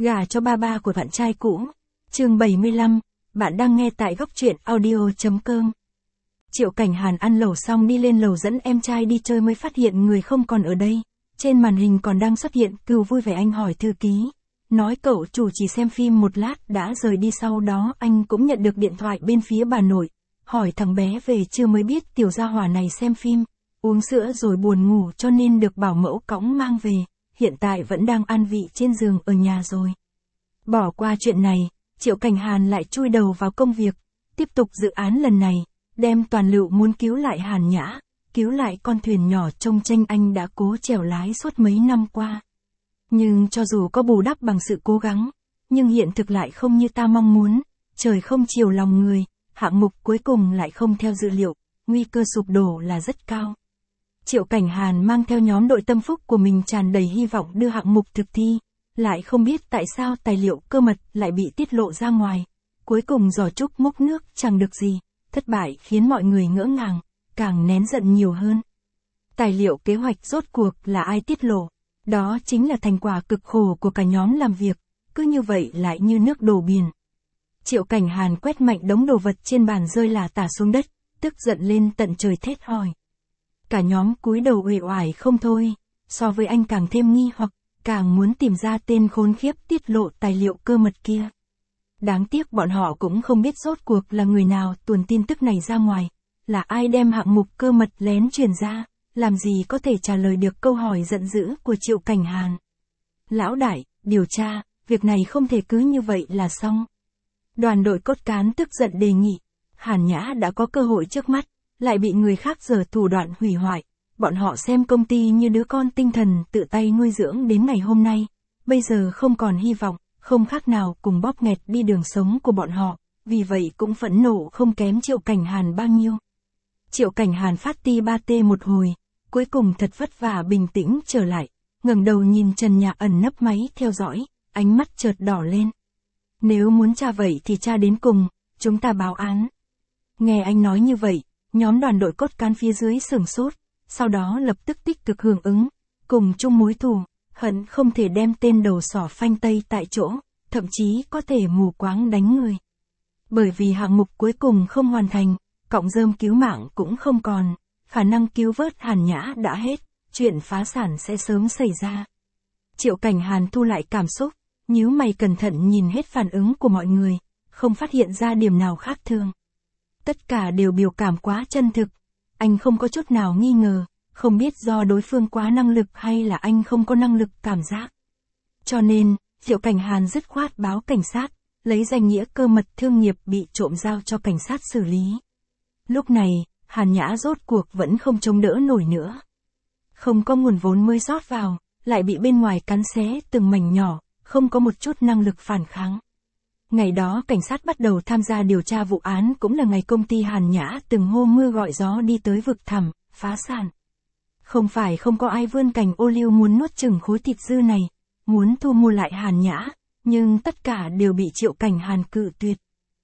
Gả cho ba của bạn trai cũ. Chương 75, bạn đang nghe tại góc truyện audio.com. Triệu Cảnh Hàn ăn lẩu xong đi lên lầu dẫn em trai đi chơi mới phát hiện người không còn ở đây. Trên màn hình còn đang xuất hiện Cừu vui vẻ. Anh hỏi thư ký. Nói cậu chủ chỉ xem phim một lát đã rời đi. Sau đó anh cũng nhận được điện thoại bên phía bà nội. Hỏi thằng bé về chưa mới biết tiểu gia hỏa này xem phim, uống sữa rồi buồn ngủ cho nên được bảo mẫu cõng mang về. Hiện tại vẫn đang an vị trên giường ở nhà rồi. Bỏ qua chuyện này, Triệu Cảnh Hàn lại chui đầu vào công việc, tiếp tục dự án lần này, đem toàn lực muốn cứu lại Hàn Nhã, cứu lại con thuyền nhỏ trông tranh anh đã cố chèo lái suốt mấy năm qua. Nhưng cho dù có bù đắp bằng sự cố gắng, nhưng hiện thực lại không như ta mong muốn, trời không chiều lòng người, hạng mục cuối cùng lại không theo dự liệu, nguy cơ sụp đổ là rất cao. Triệu Cảnh Hàn mang theo nhóm đội tâm phúc của mình tràn đầy hy vọng đưa hạng mục thực thi, lại không biết tại sao tài liệu cơ mật lại bị tiết lộ ra ngoài. Cuối cùng giỏ trúc múc nước chẳng được gì, thất bại khiến mọi người ngỡ ngàng, càng nén giận nhiều hơn. Tài liệu kế hoạch rốt cuộc là ai tiết lộ? Đó chính là thành quả cực khổ của cả nhóm làm việc, cứ như vậy lại như nước đổ biển. Triệu Cảnh Hàn quét mạnh đống đồ vật trên bàn rơi lả tả xuống đất, tức giận lên tận trời thét hỏi. Cả nhóm cúi đầu uể oải không thôi, so với anh càng thêm nghi hoặc, càng muốn tìm ra tên khốn khiếp tiết lộ tài liệu cơ mật kia. Đáng tiếc bọn họ cũng không biết rốt cuộc là người nào tuồn tin tức này ra ngoài, là ai đem hạng mục cơ mật lén truyền ra, làm gì có thể trả lời được câu hỏi giận dữ của Triệu Cảnh Hàn. Lão đại, điều tra, việc này không thể cứ như vậy là xong. Đoàn đội cốt cán tức giận đề nghị, Hàn Nhã đã có cơ hội trước mắt, lại bị người khác giở thủ đoạn hủy hoại. Bọn họ xem công ty như đứa con tinh thần tự tay nuôi dưỡng đến ngày hôm nay, bây giờ không còn hy vọng, không khác nào cùng bóp nghẹt đi đường sống của bọn họ, vì vậy cũng phẫn nộ không kém Triệu Cảnh Hàn bao nhiêu. Triệu Cảnh Hàn phát ti ba tê một hồi, cuối cùng thật vất vả bình tĩnh trở lại, ngẩng đầu nhìn trần nhà ẩn nấp máy theo dõi, ánh mắt chợt đỏ lên. Nếu muốn tra vậy thì tra đến cùng, chúng ta báo án. Nghe anh nói như vậy, nhóm đoàn đội cốt cán phía dưới sửng sốt, sau đó lập tức tích cực hưởng ứng, cùng chung mối thù, hận không thể đem tên đầu sỏ phanh tây tại chỗ, thậm chí có thể mù quáng đánh người. Bởi vì hạng mục cuối cùng không hoàn thành, cọng rơm cứu mạng cũng không còn, khả năng cứu vớt Hàn Nhã đã hết, chuyện phá sản sẽ sớm xảy ra. Triệu Cảnh Hàn thu lại cảm xúc, nhíu mày cẩn thận nhìn hết phản ứng của mọi người, không phát hiện ra điểm nào khác thường. Tất cả đều biểu cảm quá chân thực. Anh không có chút nào nghi ngờ, không biết do đối phương quá năng lực hay là anh không có năng lực cảm giác. Cho nên, Triệu Cảnh Hàn dứt khoát báo cảnh sát, lấy danh nghĩa cơ mật thương nghiệp bị trộm giao cho cảnh sát xử lý. Lúc này, Hàn Nhã rốt cuộc vẫn không chống đỡ nổi nữa. Không có nguồn vốn mới rót vào, lại bị bên ngoài cắn xé từng mảnh nhỏ, không có một chút năng lực phản kháng. Ngày đó cảnh sát bắt đầu tham gia điều tra vụ án cũng là ngày công ty Hàn Nhã từng hô mưa gọi gió đi tới vực thẳm, phá sản. Không phải không có ai vươn cành ô liu muốn nuốt chửng khối thịt dư này, muốn thu mua lại Hàn Nhã, nhưng tất cả đều bị Triệu Cảnh Hàn cự tuyệt.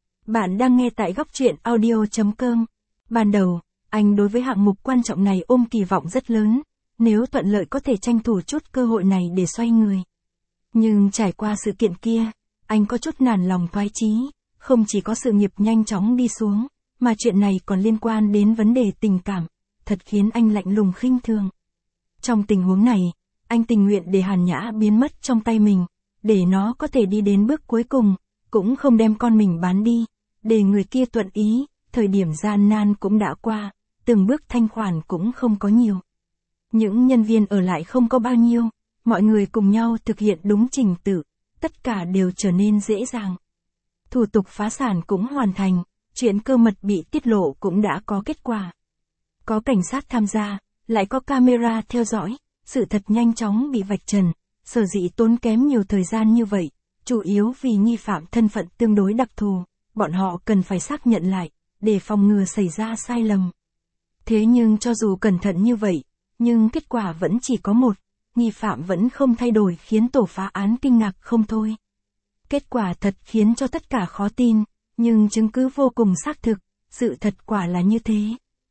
Bạn đang nghe tại góc truyện audio.com. Ban đầu, anh đối với hạng mục quan trọng này ôm kỳ vọng rất lớn, nếu thuận lợi có thể tranh thủ chút cơ hội này để xoay người. Nhưng trải qua sự kiện kia, anh có chút nản lòng thoái chí, không chỉ có sự nghiệp nhanh chóng đi xuống, mà chuyện này còn liên quan đến vấn đề tình cảm, thật khiến anh lạnh lùng khinh thường. Trong tình huống này, anh tình nguyện để Hàn Nhã biến mất trong tay mình, để nó có thể đi đến bước cuối cùng, cũng không đem con mình bán đi, để người kia thuận ý, thời điểm gian nan cũng đã qua, từng bước thanh khoản cũng không có nhiều. Những nhân viên ở lại không có bao nhiêu, mọi người cùng nhau thực hiện đúng trình tự, tất cả đều trở nên dễ dàng. Thủ tục phá sản cũng hoàn thành, chuyện cơ mật bị tiết lộ cũng đã có kết quả. Có cảnh sát tham gia, lại có camera theo dõi, sự thật nhanh chóng bị vạch trần, sở dĩ tốn kém nhiều thời gian như vậy, chủ yếu vì nghi phạm thân phận tương đối đặc thù, bọn họ cần phải xác nhận lại, để phòng ngừa xảy ra sai lầm. Thế nhưng cho dù cẩn thận như vậy, nhưng kết quả vẫn chỉ có một, nghi phạm vẫn không thay đổi khiến tổ phá án kinh ngạc không thôi. Kết quả thật khiến cho tất cả khó tin, nhưng chứng cứ vô cùng xác thực, sự thật quả là như thế.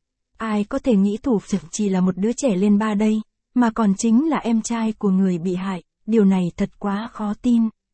Ai có thể nghĩ thủ phạm chỉ là một đứa trẻ lên 3 đây, mà còn chính là em trai của người bị hại, điều này thật quá khó tin.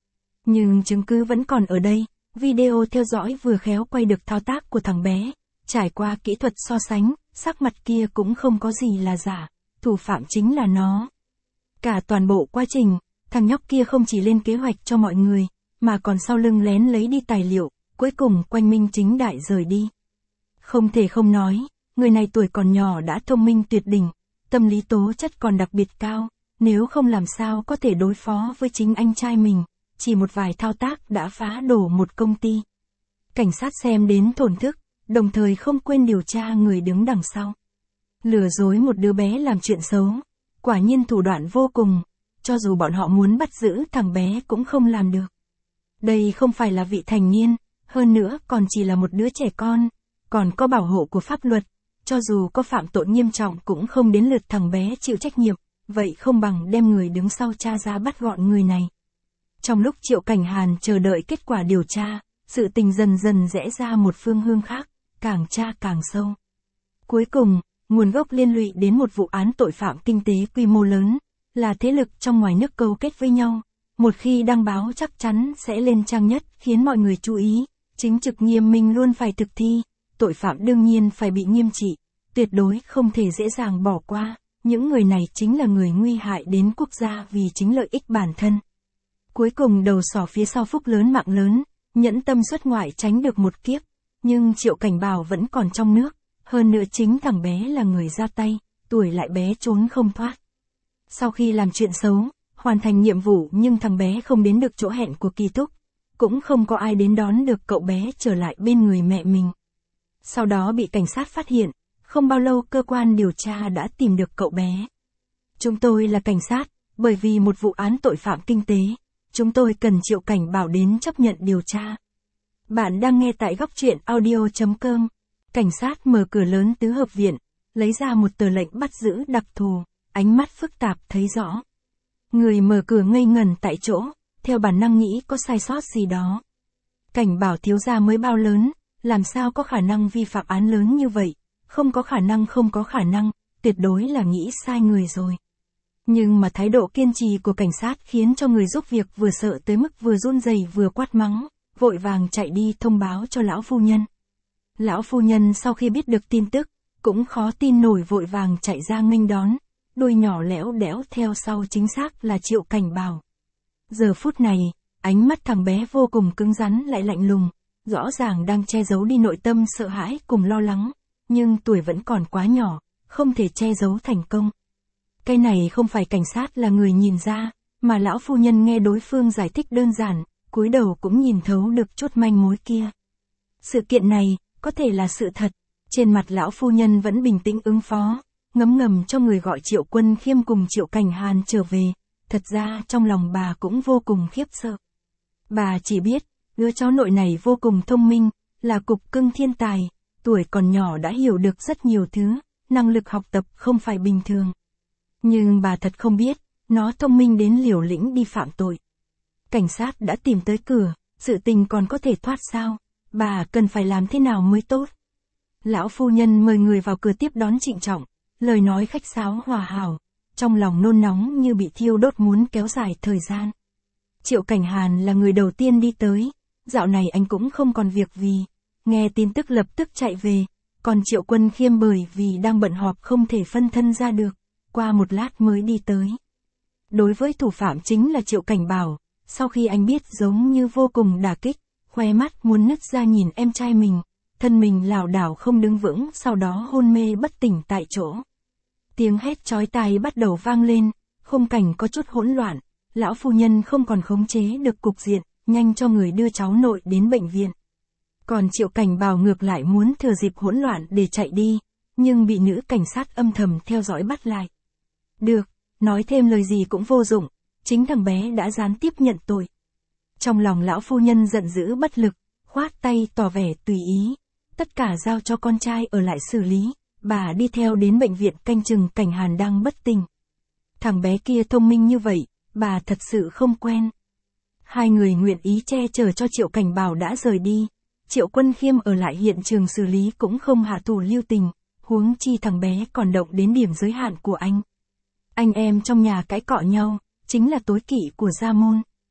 Nhưng chứng cứ vẫn còn ở đây, video theo dõi vừa khéo quay được thao tác của thằng bé. Trải qua kỹ thuật so sánh, sắc mặt kia cũng không có gì là giả, thủ phạm chính là nó. Cả toàn bộ quá trình, thằng nhóc kia không chỉ lên kế hoạch cho mọi người, mà còn sau lưng lén lấy đi tài liệu, cuối cùng quanh minh chính đại rời đi. Không thể không nói, người này tuổi còn nhỏ đã thông minh tuyệt đỉnh, tâm lý tố chất còn đặc biệt cao, nếu không làm sao có thể đối phó với chính anh trai mình, chỉ một vài thao tác đã phá đổ một công ty. Cảnh sát xem đến thổn thức, đồng thời không quên điều tra người đứng đằng sau. Lừa dối một đứa bé làm chuyện xấu, quả nhiên thủ đoạn vô cùng, cho dù bọn họ muốn bắt giữ thằng bé cũng không làm được. Đây không phải là vị thành niên, hơn nữa còn chỉ là một đứa trẻ con, còn có bảo hộ của pháp luật, cho dù có phạm tội nghiêm trọng cũng không đến lượt thằng bé chịu trách nhiệm, vậy không bằng đem người đứng sau tra ra bắt gọn người này. Trong lúc Triệu Cảnh Hàn chờ đợi kết quả điều tra, sự tình dần dần rẽ ra một phương hướng khác, càng tra càng sâu. Cuối cùng, nguồn gốc liên lụy đến một vụ án tội phạm kinh tế quy mô lớn, là thế lực trong ngoài nước câu kết với nhau. Một khi đăng báo chắc chắn sẽ lên trang nhất khiến mọi người chú ý, chính trực nghiêm minh luôn phải thực thi, tội phạm đương nhiên phải bị nghiêm trị, tuyệt đối không thể dễ dàng bỏ qua, những người này chính là người nguy hại đến quốc gia vì chính lợi ích bản thân. Cuối cùng đầu sỏ phía sau phúc lớn mạng lớn, nhẫn tâm xuất ngoại tránh được một kiếp, nhưng Triệu Cảnh Bảo vẫn còn trong nước, hơn nữa chính thằng bé là người ra tay, tuổi lại bé trốn không thoát. Sau khi làm chuyện xấu, hoàn thành nhiệm vụ nhưng thằng bé không đến được chỗ hẹn của Kỳ Túc, cũng không có ai đến đón được cậu bé trở lại bên người mẹ mình. Sau đó bị cảnh sát phát hiện, không bao lâu cơ quan điều tra đã tìm được cậu bé. Chúng tôi là cảnh sát, bởi vì một vụ án tội phạm kinh tế, chúng tôi cần Triệu Cảnh Bảo đến chấp nhận điều tra. Bạn đang nghe tại góc truyện audio.com. Cảnh sát mở cửa lớn tứ hợp viện, lấy ra một tờ lệnh bắt giữ đặc thù, ánh mắt phức tạp thấy rõ. Người mở cửa ngây ngẩn tại chỗ, theo bản năng nghĩ có sai sót gì đó. Cảnh Bảo thiếu gia mới bao lớn, làm sao có khả năng vi phạm án lớn như vậy, không có khả năng, tuyệt đối là nghĩ sai người rồi. Nhưng mà thái độ kiên trì của cảnh sát khiến cho người giúp việc vừa sợ tới mức vừa run rẩy vừa quát mắng, vội vàng chạy đi thông báo cho lão phu nhân. Lão phu nhân sau khi biết được tin tức, cũng khó tin nổi vội vàng chạy ra nghênh đón, đuôi nhỏ lẽo đẽo theo sau chính xác là Triệu Cảnh Bảo. Giờ phút này, ánh mắt thằng bé vô cùng cứng rắn lại lạnh lùng, rõ ràng đang che giấu đi nội tâm sợ hãi cùng lo lắng, nhưng tuổi vẫn còn quá nhỏ, không thể che giấu thành công. Cái này không phải cảnh sát là người nhìn ra, mà lão phu nhân nghe đối phương giải thích đơn giản, cúi đầu cũng nhìn thấu được chút manh mối kia. Sự kiện này, có thể là sự thật, trên mặt lão phu nhân vẫn bình tĩnh ứng phó, ngấm ngầm cho người gọi Triệu Quân Khiêm cùng Triệu Cảnh Hàn trở về, thật ra trong lòng bà cũng vô cùng khiếp sợ. Bà chỉ biết, đứa cháu nội này vô cùng thông minh, là cục cưng thiên tài, tuổi còn nhỏ đã hiểu được rất nhiều thứ, năng lực học tập không phải bình thường. Nhưng bà thật không biết, nó thông minh đến liều lĩnh đi phạm tội. Cảnh sát đã tìm tới cửa, sự tình còn có thể thoát sao, bà cần phải làm thế nào mới tốt. Lão phu nhân mời người vào cửa tiếp đón trịnh trọng, lời nói khách sáo hòa hảo, trong lòng nôn nóng như bị thiêu đốt muốn kéo dài thời gian. Triệu Cảnh Hàn là người đầu tiên đi tới, dạo này anh cũng không còn việc vì, nghe tin tức lập tức chạy về, còn Triệu Quân Khiêm bởi vì đang bận họp không thể phân thân ra được, qua một lát mới đi tới. Đối với thủ phạm chính là Triệu Cảnh Bảo, sau khi anh biết giống như vô cùng đả kích, khoe mắt muốn nứt ra nhìn em trai mình, thân mình lảo đảo không đứng vững sau đó hôn mê bất tỉnh tại chỗ. Tiếng hét chói tai bắt đầu vang lên, khung cảnh có chút hỗn loạn, lão phu nhân không còn khống chế được cục diện, nhanh cho người đưa cháu nội đến bệnh viện. Còn Triệu Cảnh Bảo ngược lại muốn thừa dịp hỗn loạn để chạy đi, nhưng bị nữ cảnh sát âm thầm theo dõi bắt lại. Được, nói thêm lời gì cũng vô dụng, chính thằng bé đã gián tiếp nhận tội. Trong lòng lão phu nhân giận dữ bất lực, khoát tay tỏ vẻ tùy ý, tất cả giao cho con trai ở lại xử lý, bà đi theo đến bệnh viện canh chừng Cảnh Hàn đang bất tỉnh. Thằng bé kia thông minh như vậy, bà thật sự không quen. Hai người nguyện ý che chở cho Triệu Cảnh Bảo đã rời đi, Triệu Quân Khiêm ở lại hiện trường xử lý cũng không hạ thủ lưu tình, huống chi thằng bé còn động đến điểm giới hạn của anh. Anh em trong nhà cãi cọ nhau, chính là tối kỵ của gia môn.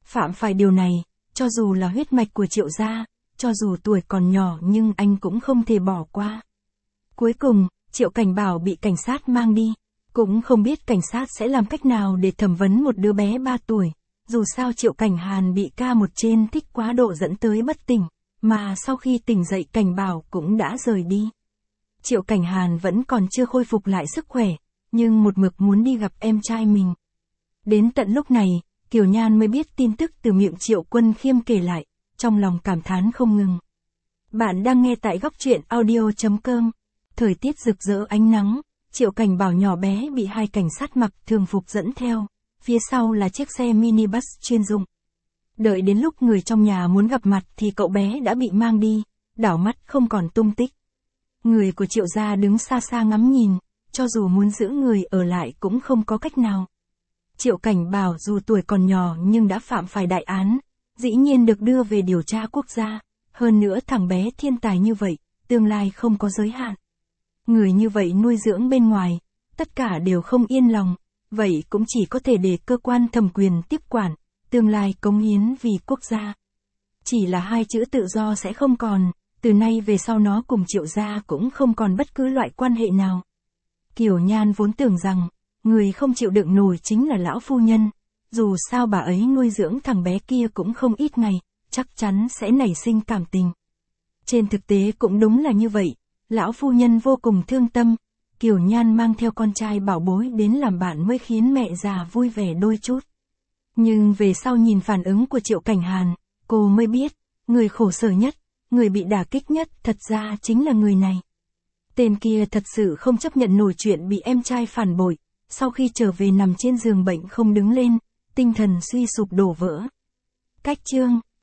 Phạm phải điều này, cho dù là huyết mạch của Triệu gia, cho dù tuổi còn nhỏ nhưng anh cũng không thể bỏ qua. Cuối cùng, Triệu Cảnh Bảo bị cảnh sát mang đi. Cũng không biết cảnh sát sẽ làm cách nào để thẩm vấn một đứa bé 3 tuổi. Dù sao Triệu Cảnh Hàn bị ca một trên thích quá độ dẫn tới bất tỉnh, mà sau khi tỉnh dậy Cảnh Bảo cũng đã rời đi. Triệu Cảnh Hàn vẫn còn chưa khôi phục lại sức khỏe, nhưng một mực muốn đi gặp em trai mình. Đến tận lúc này, Kiều Nhan mới biết tin tức từ miệng Triệu Quân Khiêm kể lại, trong lòng cảm thán không ngừng. Bạn đang nghe tại góc truyện audio.com. Thời tiết rực rỡ ánh nắng, Triệu Cảnh Bảo nhỏ bé bị hai cảnh sát mặc thường phục dẫn theo, phía sau là chiếc xe minibus chuyên dụng. Đợi đến lúc người trong nhà muốn gặp mặt thì cậu bé đã bị mang đi, đảo mắt không còn tung tích. Người của Triệu gia đứng xa xa ngắm nhìn, cho dù muốn giữ người ở lại cũng không có cách nào. Triệu Cảnh Bảo dù tuổi còn nhỏ nhưng đã phạm phải đại án, dĩ nhiên được đưa về điều tra quốc gia, hơn nữa thằng bé thiên tài như vậy, tương lai không có giới hạn. Người như vậy nuôi dưỡng bên ngoài, tất cả đều không yên lòng, vậy cũng chỉ có thể để cơ quan thẩm quyền tiếp quản, tương lai cống hiến vì quốc gia. Chỉ là hai chữ tự do sẽ không còn, từ nay về sau nó cùng Triệu gia cũng không còn bất cứ loại quan hệ nào. Kiều Nhan vốn tưởng rằng, người không chịu đựng nổi chính là lão phu nhân, dù sao bà ấy nuôi dưỡng thằng bé kia cũng không ít ngày, chắc chắn sẽ nảy sinh cảm tình. Trên thực tế cũng đúng là như vậy, lão phu nhân vô cùng thương tâm, Kiều Nhan mang theo con trai bảo bối đến làm bạn mới khiến mẹ già vui vẻ đôi chút. Nhưng về sau nhìn phản ứng của Triệu Cảnh Hàn, cô mới biết, người khổ sở nhất, người bị đả kích nhất thật ra chính là người này. Tên kia thật sự không chấp nhận nổi chuyện bị em trai phản bội, sau khi trở về nằm trên giường bệnh không đứng lên, tinh thần suy sụp đổ vỡ. Cách chương